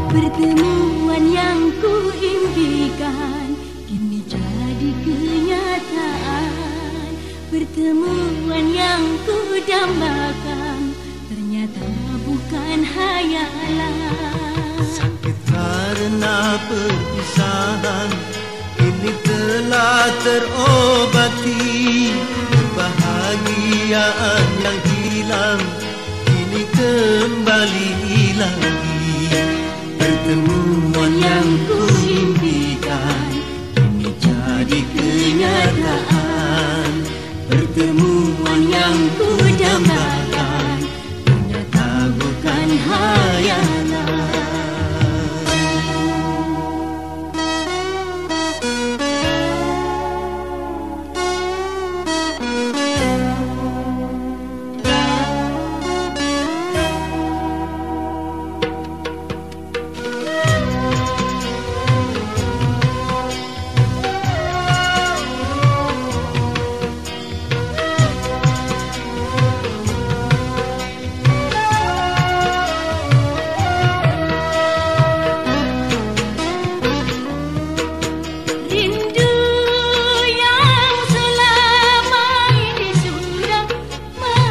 Pertemuan yang ku impikan kini jadi kenyataan. Pertemuan yang ku dambakan ternyata bukan hayalan. Sakit karena perpisahan kini telah terobati. Kebahagiaan yang hilang kini kembali lagi. Pertemuan yang ku impikan kini jadi kenyataan. Pertemuan yang ku dambakan ternyata bukan hayalan.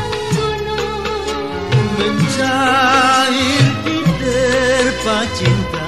Mencair di derpa cinta.